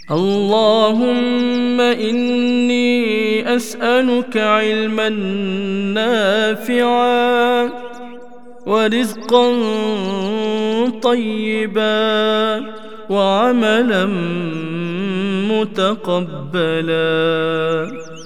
اللهم إني أسألك علما نافعا ورزقا طيبا وعملا متقبلا.